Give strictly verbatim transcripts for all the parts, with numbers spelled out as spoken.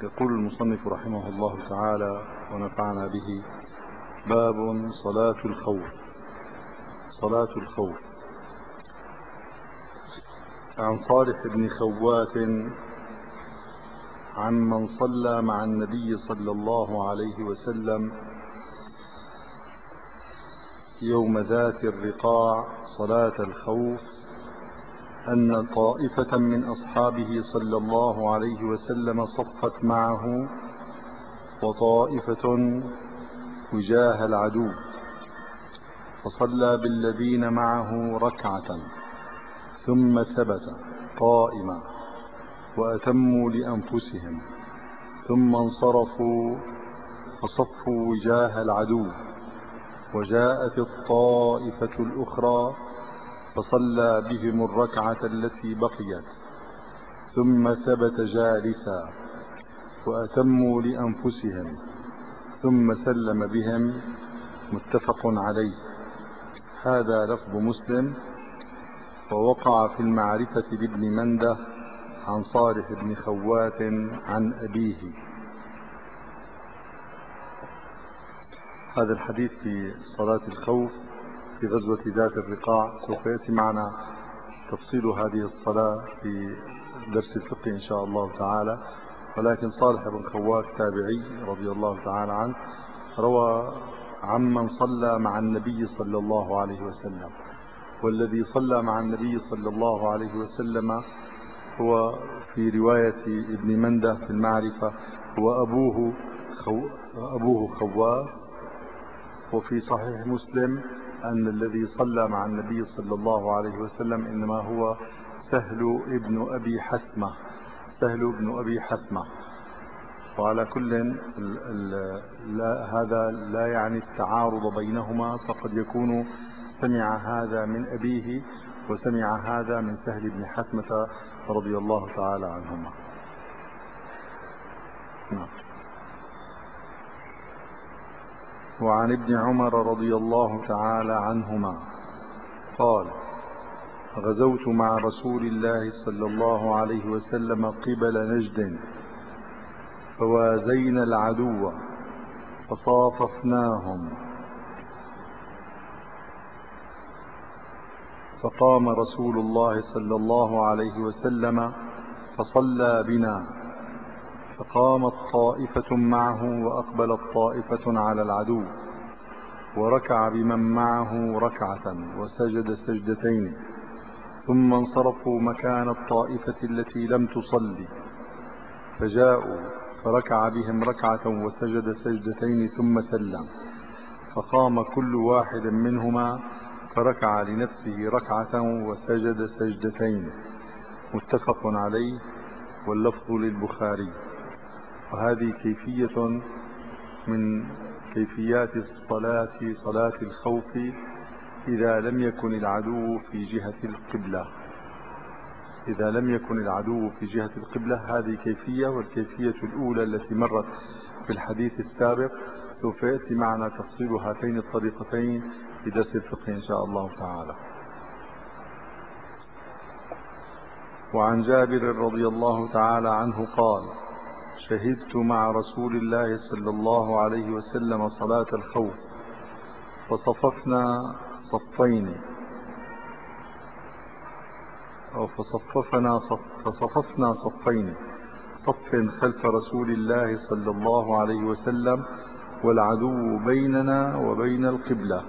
يقول المصنف رحمه الله تعالى ونفعنا به: باب صلاة الخوف. صلاة الخوف. عن صالح بن خوات عمن صلى مع النبي صلى الله عليه وسلم يوم ذات الرقاع صلاة الخوف أن طائفة من أصحابه صلى الله عليه وسلم صفت معه وطائفة وجاه العدو، فصلى بالذين معه ركعة ثم ثبت قائما وأتموا لأنفسهم، ثم انصرفوا فصفوا وجاه العدو، وجاءت الطائفة الأخرى فصلى بهم الركعة التي بقيت، ثم ثبت جالسا وأتموا لأنفسهم، ثم سلم بهم. متفق عليه. هذا لفظ مسلم. ووقع في المعرفة لابن منده عن صالح بن خوات عن أبيه. هذا الحديث في صلاة الخوف في غزوة ذات الرقاع. سوف يأتي معنا تفصيل هذه الصلاة في درس الفقه إن شاء الله تعالى، ولكن صالح بن خوات تابعي رضي الله تعالى عنه روى عمن صلى مع النبي صلى الله عليه وسلم، والذي صلى مع النبي صلى الله عليه وسلم هو في رواية ابن منده في المعرفة هو أبوه خو أبوه خوات. وفي صحيح مسلم أن الذي صلى مع النبي صلى الله عليه وسلم إنما هو سهل ابن أبي حثمة سهل ابن أبي حثمة. وعلى كل ال ال لا هذا لا يعني التعارض بينهما، فقد يكون سمع هذا من أبيه وسمع هذا من سهل بن حثمة رضي الله تعالى عنهما. نعم. وعن ابن عمر رضي الله تعالى عنهما قال: غزوت مع رسول الله صلى الله عليه وسلم قبل نجد، فوازينا العدو فصاففناهم، فقام رسول الله صلى الله عليه وسلم فصلى بنا، فقامت طائفة معه وأقبلت طائفة على العدو، وركع بمن معه ركعة وسجد سجدتين، ثم انصرفوا مكان الطائفة التي لم تصلي، فجاءوا فركع بهم ركعة وسجد سجدتين ثم سلم، فقام كل واحد منهما فركع لنفسه ركعة وسجد سجدتين. متفق عليه، واللفظ للبخاري. وهذه كيفية من كيفيات الصلاة صلاة الخوف إذا لم يكن العدو في جهة القبلة إذا لم يكن العدو في جهة القبلة هذه كيفية. والكيفية الأولى التي مرت في الحديث السابق سوف يأتي معنا تفصيل هاتين الطريقتين في درس الفقه إن شاء الله تعالى. وعن جابر رضي الله تعالى عنه قال: شهدت مع رسول الله صلى الله عليه وسلم صلاة الخوف، فصففنا صفين أو فصففنا صف فصففنا صفين، صف خلف رسول الله صلى الله عليه وسلم والعدو بيننا وبين القبلة،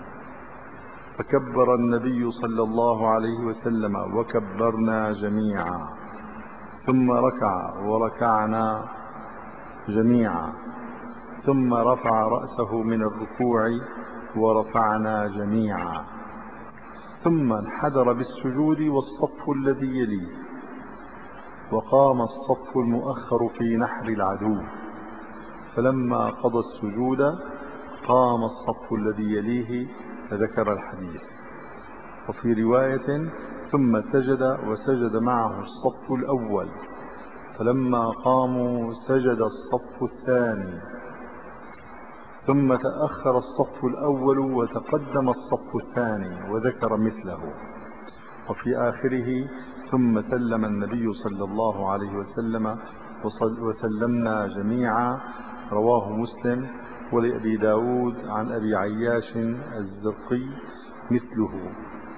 فكبر النبي صلى الله عليه وسلم وكبرنا جميعا، ثم ركع وركعنا جميعا، ثم رفع رأسه من الركوع ورفعنا جميعا، ثم انحدر بالسجود والصف الذي يليه، وقام الصف المؤخر في نحر العدو، فلما قضى السجود قام الصف الذي يليه، فذكر الحديث. وفي رواية: ثم سجد وسجد معه الصف الأول، فلما قاموا سجد الصف الثاني، ثم تأخر الصف الأول وتقدم الصف الثاني، وذكر مثله. وفي آخره: ثم سلم النبي صلى الله عليه وسلم وسلمنا جميعا. رواه مسلم. ولأبي داود عن أبي عياش الزرقي مثله،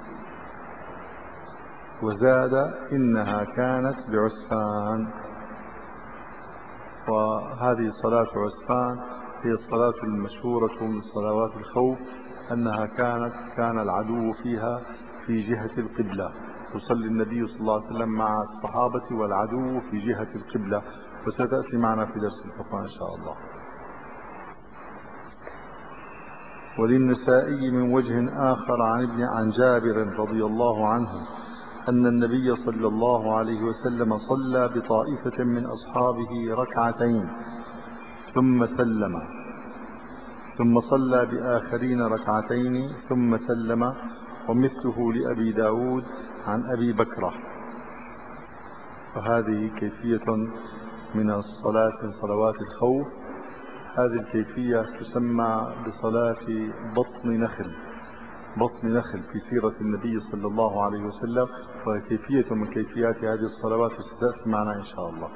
وزاد إنها كانت بعسفان. وهذه صلاة عسفان هي الصلاة المشهورة من صلوات الخوف، أنها كانت كان العدو فيها في جهة القبلة، يصلي النبي صلى الله عليه وسلم مع الصحابة والعدو في جهة القبلة، وستأتي معنا في درس الفقه إن شاء الله. وللنسائي من وجه آخر عن ابن عن جابر رضي الله عنه أن النبي صلى الله عليه وسلم صلى بطائفة من أصحابه ركعتين ثم سلم، ثم صلى بآخرين ركعتين ثم سلم. ومثله لأبي داود عن أبي بكرة. فهذه كيفية من الصلاة من صلوات الخوف. هذه الكيفية تسمى بصلاة بطن نخل بطن نخل في سيرة النبي صلى الله عليه وسلم، وهي كيفية من كيفيات هذه الصلوات وستأتي معنا إن شاء الله.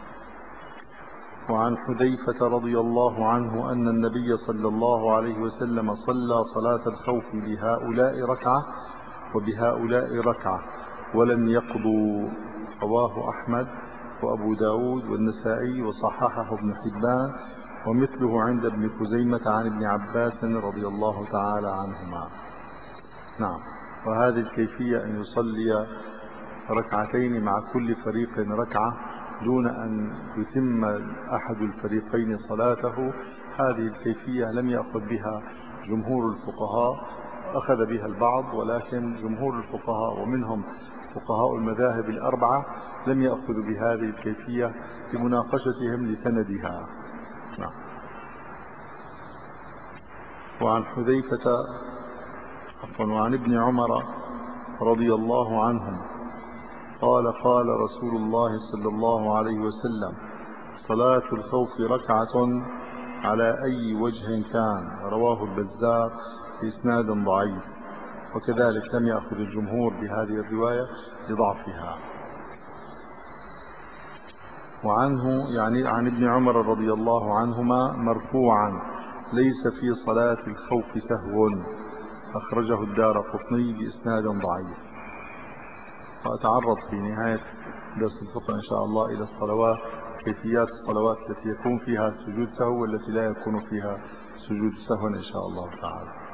وعن حذيفة رضي الله عنه أن النبي صلى الله عليه وسلم صلى صلاة الخوف بهؤلاء ركعة وبهؤلاء ركعة ولم يقضوا. رواه أحمد وأبو داود والنسائي وصححه ابن حبان، ومثله عند ابن خزيمة عن ابن عباس رضي الله تعالى عنهما. نعم. وهذه الكيفية أن يصلي ركعتين مع كل فريق ركعة دون أن يتم أحد الفريقين صلاته. هذه الكيفية لم يأخذ بها جمهور الفقهاء، أخذ بها البعض، ولكن جمهور الفقهاء ومنهم فقهاء المذاهب الأربعة لم يأخذوا بهذه الكيفية لمناقشتهم لسندها. نعم. وعن حذيفة عفوا وعن ابن عمر رضي الله عنهم قال قال رسول الله صلى الله عليه وسلم: صلاة الخوف ركعة على أي وجه كان. رواه البزار بإسناد ضعيف، وكذلك لم يأخذ الجمهور بهذه الرواية لضعفها. وعنه يعني عن ابن عمر رضي الله عنهما مرفوعا: ليس في صلاة الخوف سهو. أخرجه الدارقطني بإسناد ضعيف. وأتعرض في نهاية درس الفقه إن شاء الله إلى الصلوات، كيفيات الصلوات التي يكون فيها سجود سهو والتي لا يكون فيها سجود سهو إن شاء الله تعالى.